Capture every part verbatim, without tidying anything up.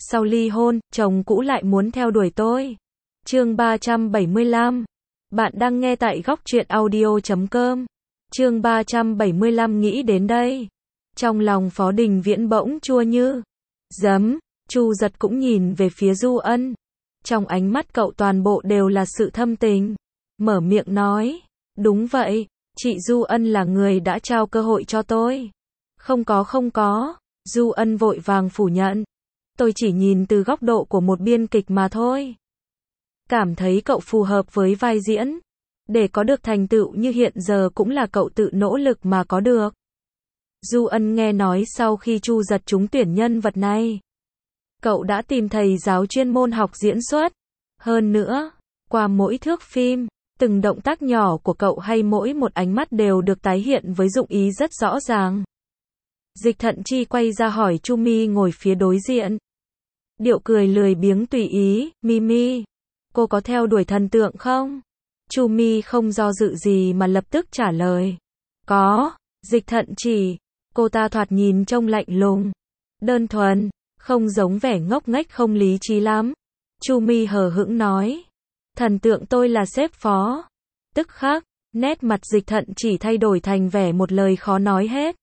Sau ly hôn, chồng cũ lại muốn theo đuổi tôi. Chương ba trăm bảy mươi lăm. Bạn đang nghe tại góc truyện audio chấm com. Chương ba trăm bảy mươi lăm nghĩ đến đây. Trong lòng Phó Đình Viễn bỗng chua như giấm, Chu Giật cũng nhìn về phía Du Ân. Trong ánh mắt cậu toàn bộ đều là sự thâm tình. Mở miệng nói, đúng vậy, chị Du Ân là người đã trao cơ hội cho tôi. Không có không có, Du Ân vội vàng phủ nhận. Tôi chỉ nhìn từ góc độ của một biên kịch mà thôi. Cảm thấy cậu phù hợp với vai diễn. Để có được thành tựu như hiện giờ cũng là cậu tự nỗ lực mà có được. Du Ân nghe nói sau khi Chu Giật trúng tuyển nhân vật này, cậu đã tìm thầy giáo chuyên môn học diễn xuất. Hơn nữa, qua mỗi thước phim, từng động tác nhỏ của cậu hay mỗi một ánh mắt đều được tái hiện với dụng ý rất rõ ràng. Dịch Thận Chi quay ra hỏi Chu Mi ngồi phía đối diện. Điệu cười lười biếng tùy ý, Mimi, cô có theo đuổi thần tượng không? Chu Mi không do dự gì mà lập tức trả lời. Có, Dịch Thận Chỉ, cô ta thoạt nhìn trông lạnh lùng, đơn thuần, không giống vẻ ngốc nghếch không lý trí lắm. Chu Mi hờ hững nói, thần tượng tôi là sếp Phó. Tức khắc, nét mặt Dịch Thận Chỉ thay đổi thành vẻ một lời khó nói hết.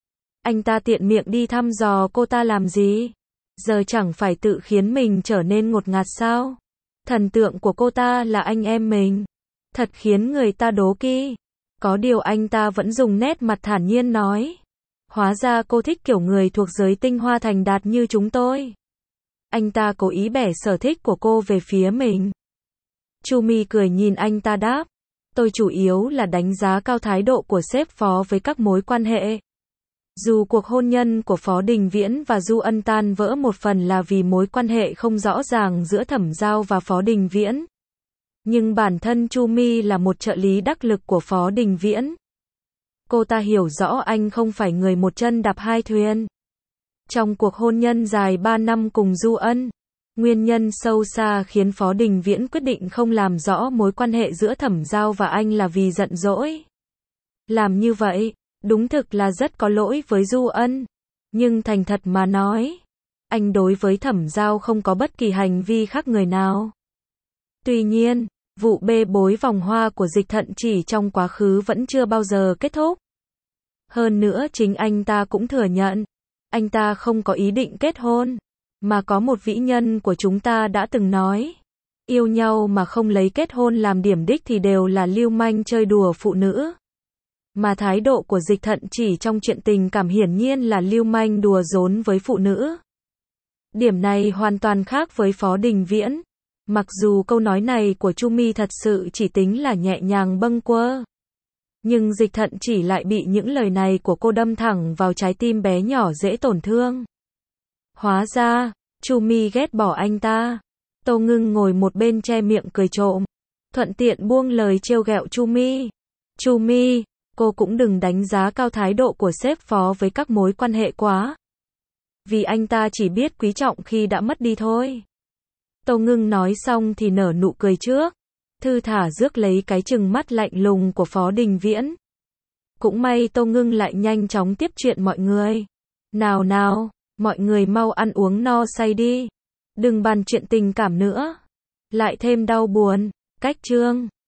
Anh ta tiện miệng đi thăm dò cô ta làm gì? Giờ chẳng phải tự khiến mình trở nên ngột ngạt sao? Thần tượng của cô ta là anh em mình. Thật khiến người ta đố kỵ. Có điều anh ta vẫn dùng nét mặt thản nhiên nói. Hóa ra cô thích kiểu người thuộc giới tinh hoa thành đạt như chúng tôi. Anh ta cố ý bẻ sở thích của cô về phía mình. Chu Mi cười nhìn anh ta đáp. Tôi chủ yếu là đánh giá cao thái độ của sếp Phó với các mối quan hệ. Dù cuộc hôn nhân của Phó Đình Viễn và Du Ân tan vỡ một phần là vì mối quan hệ không rõ ràng giữa Thẩm Giao và Phó Đình Viễn. Nhưng bản thân Chu Mi là một trợ lý đắc lực của Phó Đình Viễn. Cô ta hiểu rõ anh không phải người một chân đạp hai thuyền. Trong cuộc hôn nhân dài ba năm cùng Du Ân, nguyên nhân sâu xa khiến Phó Đình Viễn quyết định không làm rõ mối quan hệ giữa Thẩm Giao và anh là vì giận dỗi. Làm như vậy, đúng thực là rất có lỗi với Du Ân. Nhưng thành thật mà nói, anh đối với Thẩm Giao không có bất kỳ hành vi khác người nào. Tuy nhiên, vụ bê bối vòng hoa của Dịch Thận Chỉ trong quá khứ vẫn chưa bao giờ kết thúc. Hơn nữa chính anh ta cũng thừa nhận, anh ta không có ý định kết hôn, mà có một vĩ nhân của chúng ta đã từng nói, yêu nhau mà không lấy kết hôn làm điểm đích thì đều là lưu manh chơi đùa phụ nữ. Mà thái độ của Dịch Thận Chỉ trong chuyện tình cảm hiển nhiên là lưu manh đùa giỡn với phụ nữ. Điểm này hoàn toàn khác với Phó Đình Viễn. Mặc dù câu nói này của Chu Mi thật sự chỉ tính là nhẹ nhàng bâng quơ, nhưng Dịch Thận Chỉ lại bị những lời này của cô đâm thẳng vào trái tim bé nhỏ dễ tổn thương. Hóa ra, Chu Mi ghét bỏ anh ta. Tô Ngưng ngồi một bên che miệng cười trộm, thuận tiện buông lời trêu ghẹo Chu Mi. Chu Mi, cô cũng đừng đánh giá cao thái độ của sếp Phó với các mối quan hệ quá. Vì anh ta chỉ biết quý trọng khi đã mất đi thôi. Tô Ngưng nói xong thì nở nụ cười trước, thư thả rước lấy cái trừng mắt lạnh lùng của Phó Đình Viễn. Cũng may Tô Ngưng lại nhanh chóng tiếp chuyện mọi người. Nào nào, mọi người mau ăn uống no say đi. Đừng bàn chuyện tình cảm nữa. Lại thêm đau buồn. Cách chương